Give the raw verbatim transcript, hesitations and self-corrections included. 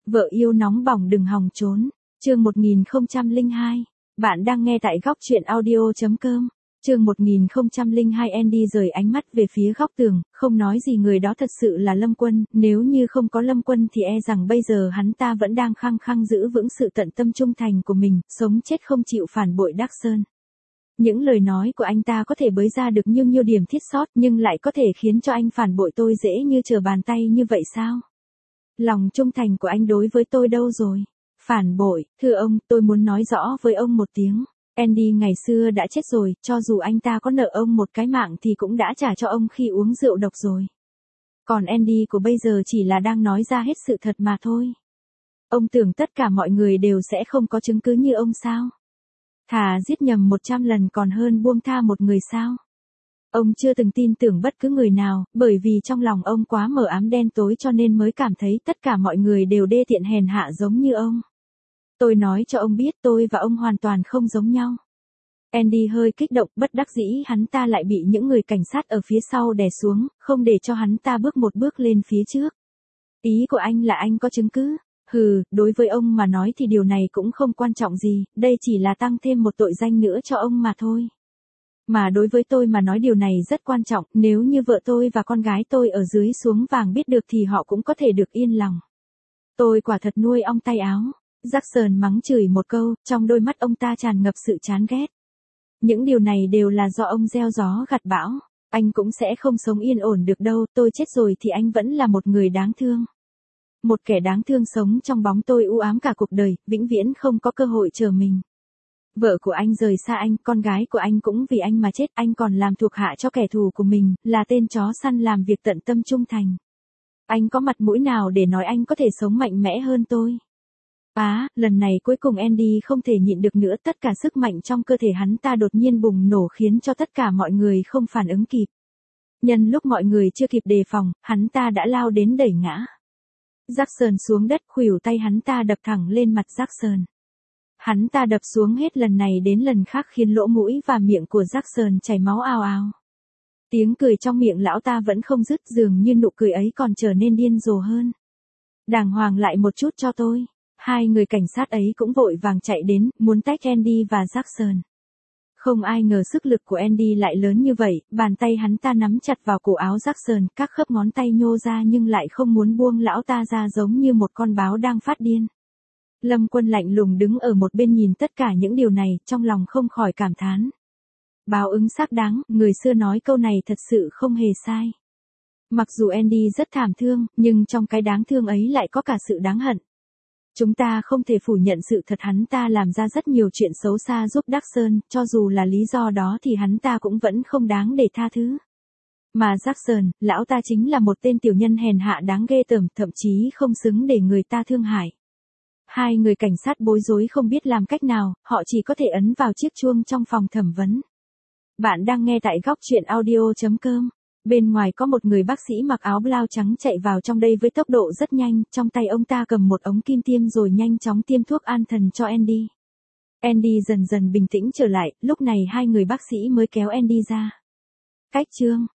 Vợ yêu nóng bỏng đừng hòng trốn. Chương một nghìn không trăm lẻ hai. Bạn đang nghe tại góc truyện audio chấm com. Chương một nghìn không trăm lẻ hai. Andy rời ánh mắt về phía góc tường, không nói gì. Người đó thật sự là Lâm Quân, nếu như không có Lâm Quân thì e rằng bây giờ hắn ta vẫn đang khăng khăng giữ vững sự tận tâm trung thành của mình, sống chết không chịu phản bội Đắc Sơn. Những lời nói của anh ta có thể bới ra được nhiêu nhiêu điểm thiết sót, nhưng lại có thể khiến cho anh phản bội tôi dễ như trở bàn tay như vậy sao? Lòng trung thành của anh đối với tôi đâu rồi? Phản bội, thưa ông, tôi muốn nói rõ với ông một tiếng. Andy ngày xưa đã chết rồi, cho dù anh ta có nợ ông một cái mạng thì cũng đã trả cho ông khi uống rượu độc rồi. Còn Andy của bây giờ chỉ là đang nói ra hết sự thật mà thôi. Ông tưởng tất cả mọi người đều sẽ không có chứng cứ như ông sao? Thà giết nhầm một trăm lần còn hơn buông tha một người sao? Ông chưa từng tin tưởng bất cứ người nào, bởi vì trong lòng ông quá mờ ám đen tối cho nên mới cảm thấy tất cả mọi người đều đê tiện hèn hạ giống như ông. Tôi nói cho ông biết tôi và ông hoàn toàn không giống nhau. Andy hơi kích động, bất đắc dĩ hắn ta lại bị những người cảnh sát ở phía sau đè xuống, không để cho hắn ta bước một bước lên phía trước. Ý của anh là anh có chứng cứ? Hừ, đối với ông mà nói thì điều này cũng không quan trọng gì, đây chỉ là tăng thêm một tội danh nữa cho ông mà thôi. Mà đối với tôi mà nói điều này rất quan trọng, nếu như vợ tôi và con gái tôi ở dưới xuống vàng biết được thì họ cũng có thể được yên lòng. Tôi quả thật nuôi ong tay áo. Jackson mắng chửi một câu, trong đôi mắt ông ta tràn ngập sự chán ghét. Những điều này đều là do ông gieo gió gặt bão. Anh cũng sẽ không sống yên ổn được đâu, tôi chết rồi thì anh vẫn là một người đáng thương. Một kẻ đáng thương sống trong bóng tôi u ám cả cuộc đời, vĩnh viễn không có cơ hội chờ mình. Vợ của anh rời xa anh, con gái của anh cũng vì anh mà chết, anh còn làm thuộc hạ cho kẻ thù của mình, là tên chó săn làm việc tận tâm trung thành. Anh có mặt mũi nào để nói anh có thể sống mạnh mẽ hơn tôi? À, lần này cuối cùng Andy không thể nhịn được nữa, tất cả sức mạnh trong cơ thể hắn ta đột nhiên bùng nổ khiến cho tất cả mọi người không phản ứng kịp. Nhân lúc mọi người chưa kịp đề phòng, hắn ta đã lao đến đẩy ngã Jackson xuống đất, khuỷu tay hắn ta đập thẳng lên mặt Jackson. Hắn ta đập xuống hết lần này đến lần khác khiến lỗ mũi và miệng của Jackson chảy máu ào ào. Tiếng cười trong miệng lão ta vẫn không dứt, dường như nụ cười ấy còn trở nên điên rồ hơn. Đàng hoàng lại một chút cho tôi. Hai người cảnh sát ấy cũng vội vàng chạy đến, muốn tách Andy và Jackson. Không ai ngờ sức lực của Andy lại lớn như vậy, bàn tay hắn ta nắm chặt vào cổ áo Jackson, các khớp ngón tay nhô ra nhưng lại không muốn buông lão ta ra, giống như một con báo đang phát điên. Lâm Quân lạnh lùng đứng ở một bên nhìn tất cả những điều này, trong lòng không khỏi cảm thán. Báo ứng xác đáng, người xưa nói câu này thật sự không hề sai. Mặc dù Andy rất thảm thương, nhưng trong cái đáng thương ấy lại có cả sự đáng hận. Chúng ta không thể phủ nhận sự thật, hắn ta làm ra rất nhiều chuyện xấu xa giúp Đắc Sơn, cho dù là lý do đó thì hắn ta cũng vẫn không đáng để tha thứ. Mà Jackson, lão ta chính là một tên tiểu nhân hèn hạ đáng ghê tởm, thậm chí không xứng để người ta thương hại. Hai người cảnh sát bối rối không biết làm cách nào, họ chỉ có thể ấn vào chiếc chuông trong phòng thẩm vấn. Bạn đang nghe tại góc truyện audio chấm com. Bên ngoài có một người bác sĩ mặc áo blau trắng chạy vào trong đây với tốc độ rất nhanh, trong tay ông ta cầm một ống kim tiêm rồi nhanh chóng tiêm thuốc an thần cho Andy. Andy dần dần bình tĩnh trở lại, lúc này hai người bác sĩ mới kéo Andy ra. Cách chương